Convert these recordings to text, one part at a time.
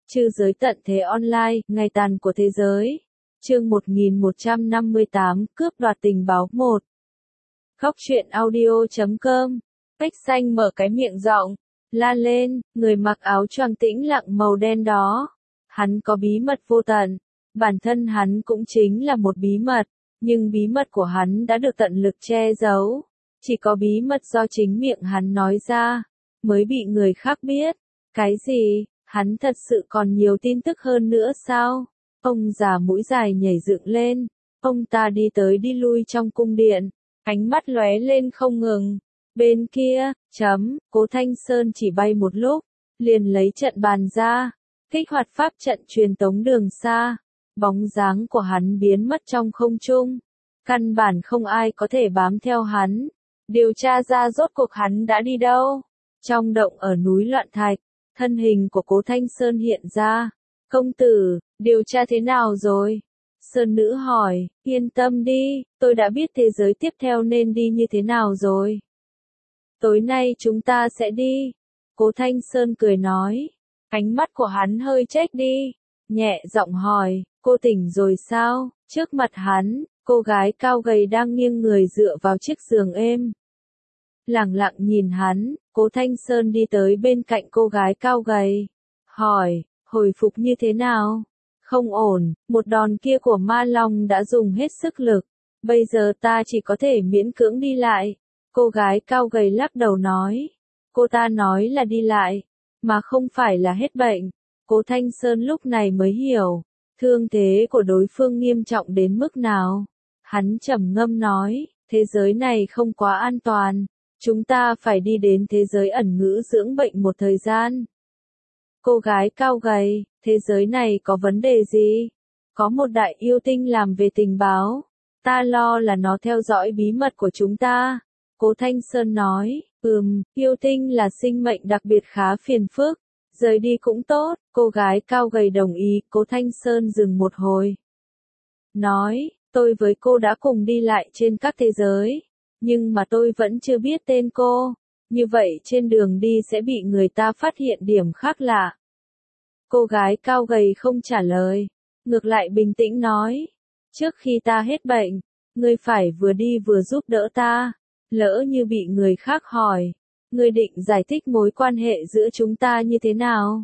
Trư giới tận thế online, ngày tàn của thế giới. Chương 1158, cướp đoạt tình báo 1. Khóc chuyện audio.com. Bách Xanh mở cái miệng rộng, la lên, người mặc áo choàng tĩnh lặng màu đen đó. Hắn có bí mật vô tận, bản thân hắn cũng chính là một bí mật, nhưng bí mật của hắn đã được tận lực che giấu. Chỉ có bí mật do chính miệng hắn nói ra, mới bị người khác biết. Cái gì? Hắn thật sự còn nhiều tin tức hơn nữa sao? Ông già mũi dài nhảy dựng lên, ông ta đi tới đi lui trong cung điện, ánh mắt lóe lên không ngừng. Bên kia, Cố Thanh Sơn chỉ bay một lúc, liền lấy trận bàn ra, kích hoạt pháp trận truyền tống đường xa. Bóng dáng của hắn biến mất trong không trung, căn bản không ai có thể bám theo hắn. Điều tra ra rốt cuộc hắn đã đi đâu. Trong động ở núi Loạn Thạch, thân hình của Cố Thanh Sơn hiện ra. Công tử, điều tra thế nào rồi? Sơn nữ hỏi, yên tâm đi, tôi đã biết thế giới tiếp theo nên đi như thế nào rồi. Tối nay chúng ta sẽ đi. Cố Thanh Sơn cười nói. Ánh mắt của hắn hơi chếch đi, nhẹ giọng hỏi, cô tỉnh rồi sao? Trước mặt hắn, cô gái cao gầy đang nghiêng người dựa vào chiếc giường êm. Lẳng lặng nhìn hắn, Cố Thanh Sơn đi tới bên cạnh cô gái cao gầy. Hỏi, hồi phục như thế nào? Không ổn, một đòn kia của ma long đã dùng hết sức lực. Bây giờ ta chỉ có thể miễn cưỡng đi lại. Cô gái cao gầy lắc đầu nói. Cô ta nói là đi lại, mà không phải là hết bệnh. Cố Thanh Sơn lúc này mới hiểu, thương thế của đối phương nghiêm trọng đến mức nào. Hắn trầm ngâm nói, thế giới này không quá an toàn. Chúng ta phải đi đến thế giới ẩn ngữ dưỡng bệnh một thời gian. Cô gái cao gầy, thế giới này có vấn đề gì? Có một đại yêu tinh làm về tình báo. Ta lo là nó theo dõi bí mật của chúng ta. Cố Thanh Sơn nói, yêu tinh là sinh mệnh đặc biệt khá phiền phức. Rời đi cũng tốt, cô gái cao gầy đồng ý. Cố Thanh Sơn dừng một hồi. Nói, tôi với cô đã cùng đi lại trên các thế giới. Nhưng mà tôi vẫn chưa biết tên cô. Như vậy trên đường đi sẽ bị người ta phát hiện điểm khác lạ. Cô gái cao gầy không trả lời. Ngược lại bình tĩnh nói. Trước khi ta hết bệnh, ngươi phải vừa đi vừa giúp đỡ ta. Lỡ như bị người khác hỏi, ngươi định giải thích mối quan hệ giữa chúng ta như thế nào?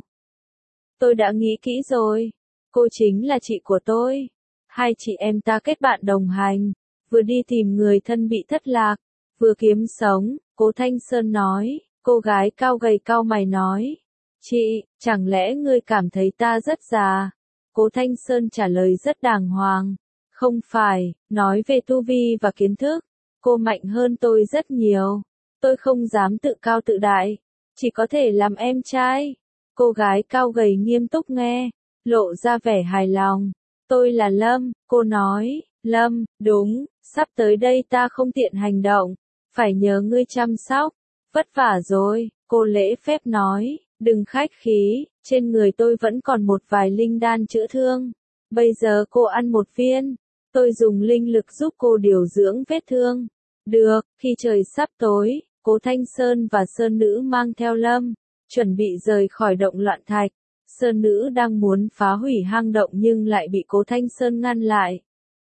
Tôi đã nghĩ kỹ rồi. Cô chính là chị của tôi. Hai chị em ta kết bạn đồng hành. Vừa đi tìm người thân bị thất lạc, vừa kiếm sống. Cố Thanh Sơn nói. Cô gái cao gầy cau mày nói. Chị, chẳng lẽ ngươi cảm thấy ta rất già? Cố Thanh Sơn trả lời rất đàng hoàng. Không phải, nói về tu vi và kiến thức, cô mạnh hơn tôi rất nhiều. Tôi không dám tự cao tự đại, chỉ có thể làm em trai. Cô gái cao gầy nghiêm túc nghe, lộ ra vẻ hài lòng. Tôi là Lâm, cô nói. Lâm, đúng, sắp tới đây ta không tiện hành động, phải nhờ ngươi chăm sóc. Vất vả rồi, cô lễ phép nói. Đừng khách khí, trên người tôi vẫn còn một vài linh đan chữa thương. Bây giờ cô ăn một viên, tôi dùng linh lực giúp cô điều dưỡng vết thương. Được, khi trời sắp tối, Cố Thanh Sơn và Sơn Nữ mang theo Lâm, chuẩn bị rời khỏi động Loạn Thạch. Sơn Nữ đang muốn phá hủy hang động nhưng lại bị Cố Thanh Sơn ngăn lại.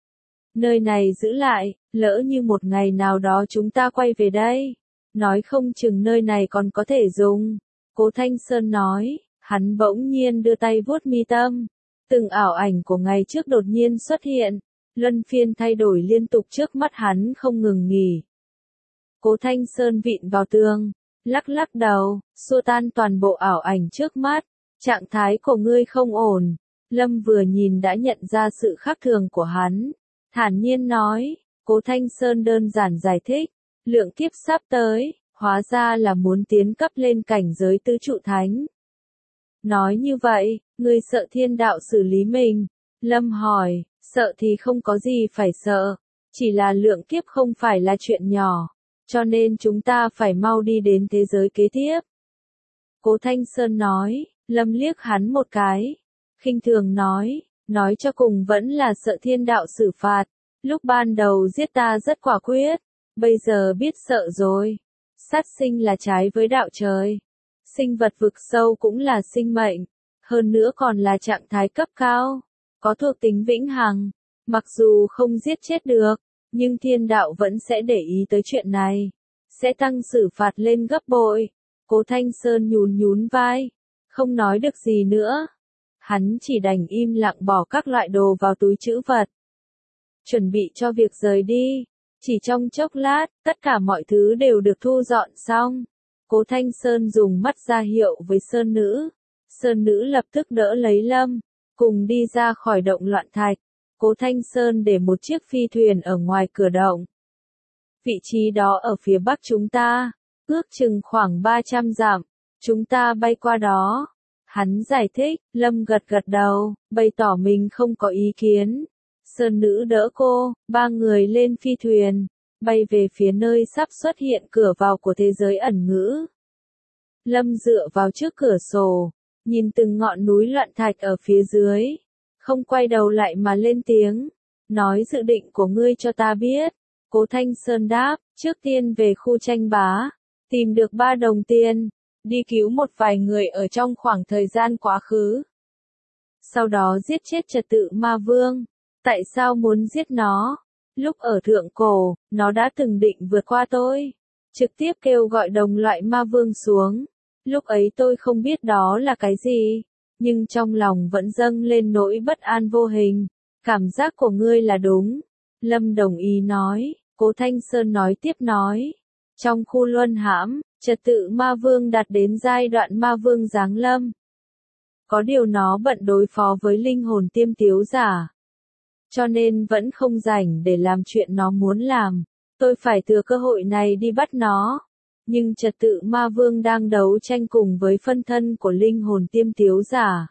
Nơi này giữ lại, lỡ như một ngày nào đó chúng ta quay về đây, nói không chừng nơi này còn có thể dùng. Cố Thanh Sơn nói, hắn bỗng nhiên đưa tay vuốt mi tâm. Từng ảo ảnh của ngày trước đột nhiên xuất hiện, luân phiên thay đổi liên tục trước mắt hắn không ngừng nghỉ. Cố Thanh Sơn vịn vào tường, lắc lắc đầu, xua tan toàn bộ ảo ảnh trước mắt. Trạng thái của ngươi không ổn. Lâm vừa nhìn đã nhận ra sự khác thường của hắn. Thản nhiên nói, Cố Thanh Sơn đơn giản giải thích, lượng kiếp sắp tới. Hóa ra là muốn tiến cấp lên cảnh giới tứ trụ thánh. Nói như vậy, ngươi sợ thiên đạo xử lý mình? Lâm hỏi, sợ thì không có gì phải sợ. Chỉ là lượng kiếp không phải là chuyện nhỏ. Cho nên chúng ta phải mau đi đến thế giới kế tiếp. Cố Thanh Sơn nói, Lâm liếc hắn một cái. Khinh thường nói cho cùng vẫn là sợ thiên đạo xử phạt. Lúc ban đầu giết ta rất quả quyết. Bây giờ biết sợ rồi. Sát sinh là trái với đạo trời. Sinh vật vực sâu cũng là sinh mệnh. hơn nữa còn là trạng thái cấp cao, có thuộc tính vĩnh hằng. Mặc dù không giết chết được, nhưng thiên đạo vẫn sẽ để ý tới chuyện này, sẽ tăng xử phạt lên gấp bội. Cố Thanh Sơn nhún nhún vai, không nói được gì nữa. Hắn chỉ đành im lặng bỏ các loại đồ vào túi trữ vật, chuẩn bị cho việc rời đi. Chỉ trong chốc lát, tất cả mọi thứ đều được thu dọn xong. Cố Thanh Sơn dùng mắt ra hiệu với Sơn Nữ. Sơn Nữ lập tức đỡ lấy Lâm, cùng đi ra khỏi động loạn thạch. Cố Thanh Sơn để một chiếc phi thuyền ở ngoài cửa động. Vị trí đó ở phía bắc chúng ta, ước chừng khoảng 300 dặm, chúng ta bay qua đó. Hắn giải thích, Lâm gật gật đầu, bày tỏ mình không có ý kiến. Sơn Nữ đỡ cô, ba người lên phi thuyền, bay về phía nơi sắp xuất hiện cửa vào của thế giới ẩn ngữ. Lâm dựa vào trước cửa sổ, nhìn từng ngọn núi loạn thạch ở phía dưới, không quay đầu lại mà lên tiếng, nói dự định của ngươi cho ta biết. Cố Thanh Sơn đáp, trước tiên về khu tranh bá, tìm được 3 đồng tiền, đi cứu một vài người ở trong khoảng thời gian quá khứ. Sau đó giết chết trật tự ma vương. Tại sao muốn giết nó? Lúc ở thượng cổ, nó đã từng định vượt qua tôi, trực tiếp kêu gọi đồng loại ma vương xuống. Lúc ấy tôi không biết đó là cái gì, nhưng trong lòng vẫn dâng lên nỗi bất an vô hình. Cảm giác của ngươi là đúng. Lâm đồng ý nói. Cố Thanh Sơn nói tiếp nói. Trong khu luân hãm, trật tự ma vương đạt đến giai đoạn ma vương giáng lâm. Có điều nó bận đối phó với linh hồn tiêm tiếu giả, cho nên vẫn không rảnh để làm chuyện nó muốn làm. Tôi phải thừa cơ hội này đi bắt nó. Nhưng trật tự ma vương đang đấu tranh cùng với phân thân của linh hồn tiêm tiếu giả.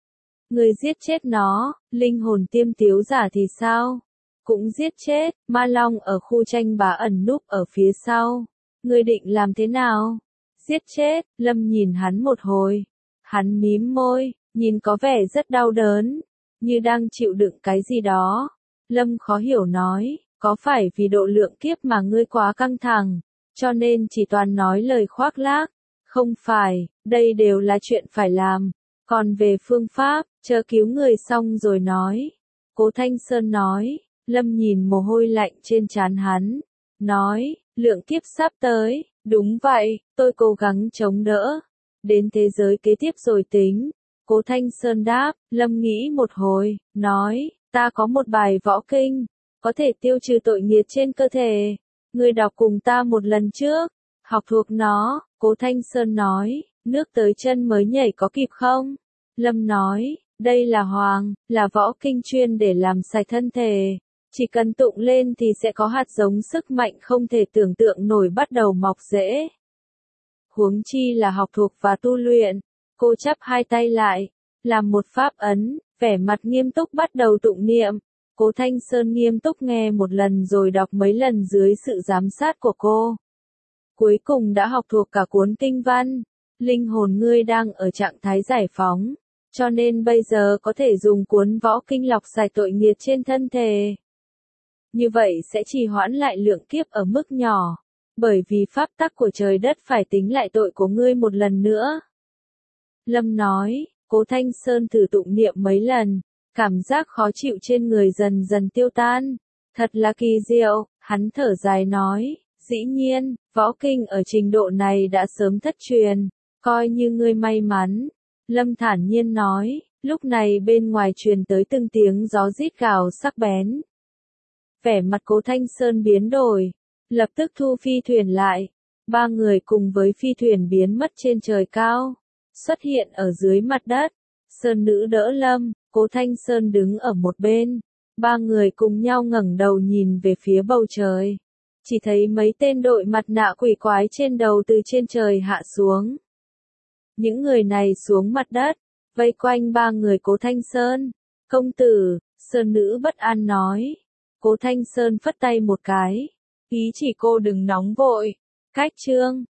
Người giết chết nó, linh hồn tiêm tiếu giả thì sao? Cũng giết chết. Ma Long ở khu tranh bá ẩn núp ở phía sau. Người định làm thế nào? Giết chết. Lâm nhìn hắn một hồi. Hắn mím môi, nhìn có vẻ rất đau đớn, như đang chịu đựng cái gì đó. Lâm khó hiểu nói, có phải vì độ lượng kiếp mà ngươi quá căng thẳng, cho nên chỉ toàn nói lời khoác lác? Không phải, đây đều là chuyện phải làm. Còn về phương pháp, chờ cứu người xong rồi nói. Cố Thanh Sơn nói. Lâm nhìn mồ hôi lạnh trên trán hắn, nói, lượng kiếp sắp tới. Đúng vậy, tôi cố gắng chống đỡ. Đến thế giới kế tiếp rồi tính. Cố Thanh Sơn đáp. Lâm nghĩ một hồi, nói, ta có một bài võ kinh, có thể tiêu trừ tội nghiệt trên cơ thể. Ngươi đọc cùng ta một lần trước, học thuộc nó. Cố Thanh Sơn nói, nước tới chân mới nhảy có kịp không? Lâm nói, đây là là võ kinh chuyên để làm sạch thân thể. Chỉ cần tụng lên thì sẽ có hạt giống sức mạnh không thể tưởng tượng nổi bắt đầu mọc rễ. Huống chi là học thuộc và tu luyện. Cô chắp hai tay lại, làm một pháp ấn, vẻ mặt nghiêm túc bắt đầu tụng niệm. Cố Thanh Sơn nghiêm túc nghe một lần rồi đọc mấy lần dưới sự giám sát của cô. Cuối cùng đã học thuộc cả cuốn kinh văn. Linh hồn ngươi đang ở trạng thái giải phóng, cho nên bây giờ có thể dùng cuốn võ kinh lọc sạch tội nghiệt trên thân thể. Như vậy sẽ trì hoãn lại lượng kiếp ở mức nhỏ, bởi vì pháp tắc của trời đất phải tính lại tội của ngươi một lần nữa. Lâm nói. Cố Thanh Sơn thử tụng niệm mấy lần, cảm giác khó chịu trên người dần dần tiêu tan. Thật là kỳ diệu. Hắn thở dài nói, dĩ nhiên, võ kinh ở trình độ này đã sớm thất truyền, coi như ngươi may mắn. Lâm thản nhiên nói. Lúc này bên ngoài truyền tới từng tiếng gió rít gào sắc bén. Vẻ mặt Cố Thanh Sơn biến đổi, lập tức thu phi thuyền lại. Ba người cùng với phi thuyền biến mất trên trời cao, xuất hiện ở dưới mặt đất. Sơn Nữ đỡ Lâm, Cố Thanh Sơn đứng ở một bên. Ba người cùng nhau ngẩng đầu nhìn về phía bầu trời. Chỉ thấy mấy tên đội mặt nạ quỷ quái trên đầu từ trên trời hạ xuống. Những người này xuống mặt đất, vây quanh ba người Cố Thanh Sơn. Công tử, Sơn Nữ bất an nói. Cố Thanh Sơn phất tay một cái, ý chỉ cô đừng nóng vội. Cách chương